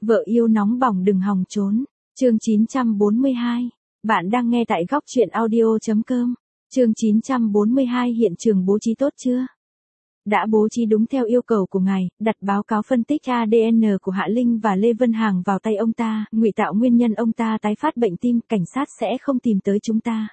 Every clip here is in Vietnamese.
Vợ yêu nóng bỏng đừng hòng trốn. Chương 942. Bạn đang nghe tại góc truyện audio.com. Chương 942 hiện trường bố trí tốt chưa? Đã bố trí đúng theo yêu cầu của ngài, đặt báo cáo phân tích ADN của Hạ Linh và Lê Vân Hằng vào tay ông ta, ngụy tạo nguyên nhân ông ta tái phát bệnh tim, cảnh sát sẽ không tìm tới chúng ta.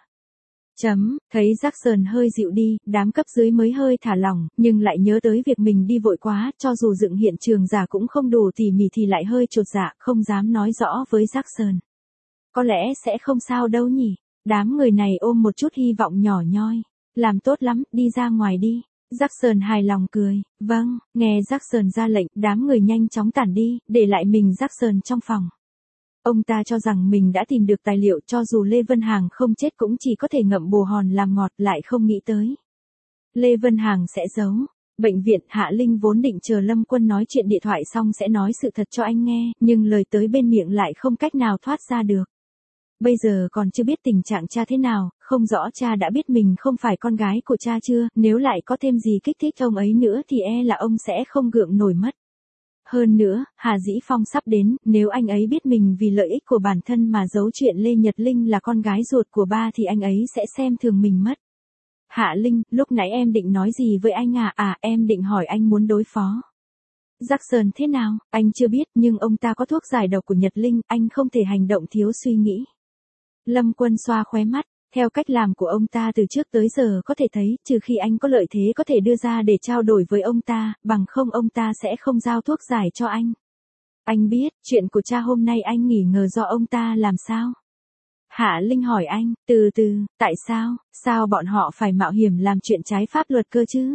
Thấy Jackson hơi dịu đi, đám cấp dưới mới hơi thả lỏng, nhưng lại nhớ tới việc mình đi vội quá, cho dù dựng hiện trường giả cũng không đủ tỉ mỉ thì lại hơi chột dạ, không dám nói rõ với Jackson. Có lẽ sẽ không sao đâu nhỉ, đám người này ôm một chút hy vọng nhỏ nhoi. Làm tốt lắm, đi ra ngoài đi. Jackson hài lòng cười, vâng, nghe Jackson ra lệnh, đám người nhanh chóng tản đi, để lại mình Jackson trong phòng. Ông ta cho rằng mình đã tìm được tài liệu, cho dù Lê Vân Hằng không chết cũng chỉ có thể ngậm bồ hòn làm ngọt, lại không nghĩ tới. Lê Vân Hằng sẽ giấu. Bệnh viện. Hạ Linh vốn định chờ Lâm Quân nói chuyện điện thoại xong sẽ nói sự thật cho anh nghe, nhưng lời tới bên miệng lại không cách nào thoát ra được. Bây giờ còn chưa biết tình trạng cha thế nào, không rõ cha đã biết mình không phải con gái của cha chưa, nếu lại có thêm gì kích thích ông ấy nữa thì e là ông sẽ không gượng nổi mất. Hơn nữa, Hà Dĩ Phong sắp đến, nếu anh ấy biết mình vì lợi ích của bản thân mà giấu chuyện Lê Nhật Linh là con gái ruột của ba thì anh ấy sẽ xem thường mình mất. Hạ Linh, lúc nãy em định nói gì với anh à? Em định hỏi anh muốn đối phó Jackson thế nào, anh chưa biết, nhưng ông ta có thuốc giải độc của Nhật Linh, anh không thể hành động thiếu suy nghĩ. Lâm Quân xoa khóe mắt, theo cách làm của ông ta từ trước tới giờ có thể thấy, trừ khi anh có lợi thế có thể đưa ra để trao đổi với ông ta, bằng không ông ta sẽ không giao thuốc giải cho anh. Anh biết, chuyện của cha hôm nay anh nghỉ ngờ do ông ta làm sao? Hạ Linh hỏi anh, tại sao, bọn họ phải mạo hiểm làm chuyện trái pháp luật cơ chứ?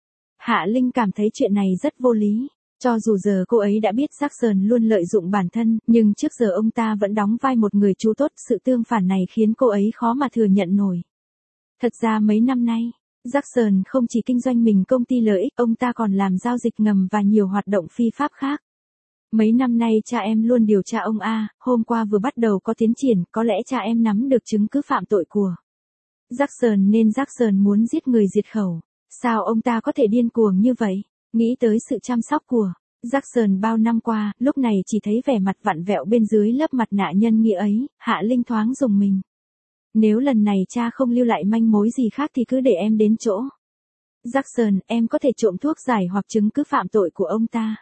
Hạ Linh cảm thấy chuyện này rất vô lý. Cho dù giờ cô ấy đã biết Jackson luôn lợi dụng bản thân, nhưng trước giờ ông ta vẫn đóng vai một người chú tốt, sự tương phản này khiến cô ấy khó mà thừa nhận nổi. Thật ra mấy năm nay, Jackson không chỉ kinh doanh mình công ty lợi ích, ông ta còn làm giao dịch ngầm và nhiều hoạt động phi pháp khác. Mấy năm nay cha em luôn điều tra ông A, hôm qua vừa bắt đầu có tiến triển, có lẽ cha em nắm được chứng cứ phạm tội của Jackson nên Jackson muốn giết người diệt khẩu. Sao ông ta có thể điên cuồng như vậy? Nghĩ tới sự chăm sóc của Jackson bao năm qua, lúc này chỉ thấy vẻ mặt vặn vẹo bên dưới lớp mặt nạ nhân nghĩa ấy, Hạ Linh thoáng rùng mình. Nếu lần này cha không lưu lại manh mối gì khác thì cứ để em đến chỗ Jackson, em có thể trộm thuốc giải hoặc chứng cứ phạm tội của ông ta.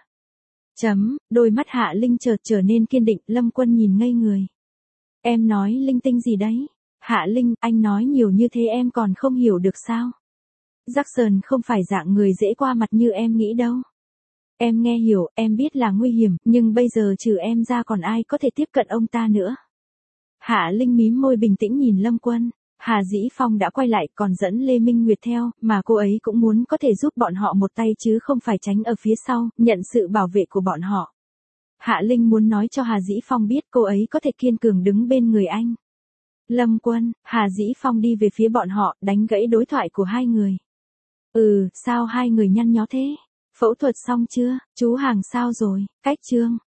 Đôi mắt Hạ Linh chợt trở nên kiên định, Lâm Quân nhìn ngây người. Em nói linh tinh gì đấy? Hạ Linh, anh nói nhiều như thế em còn không hiểu được sao? Jackson không phải dạng người dễ qua mặt như em nghĩ đâu. Em nghe hiểu, em biết là nguy hiểm, nhưng bây giờ trừ em ra còn ai có thể tiếp cận ông ta nữa. Hạ Linh mím môi bình tĩnh nhìn Lâm Quân. Hà Dĩ Phong đã quay lại còn dẫn Lê Minh Nguyệt theo, mà cô ấy cũng muốn có thể giúp bọn họ một tay chứ không phải tránh ở phía sau, nhận sự bảo vệ của bọn họ. Hạ Linh muốn nói cho Hà Dĩ Phong biết cô ấy có thể kiên cường đứng bên người anh. Lâm Quân, Hà Dĩ Phong đi về phía bọn họ, đánh gãy đối thoại của hai người. Sao hai người nhăn nhó thế? Phẫu thuật xong chưa? Chú Hàng sao rồi? Cách chương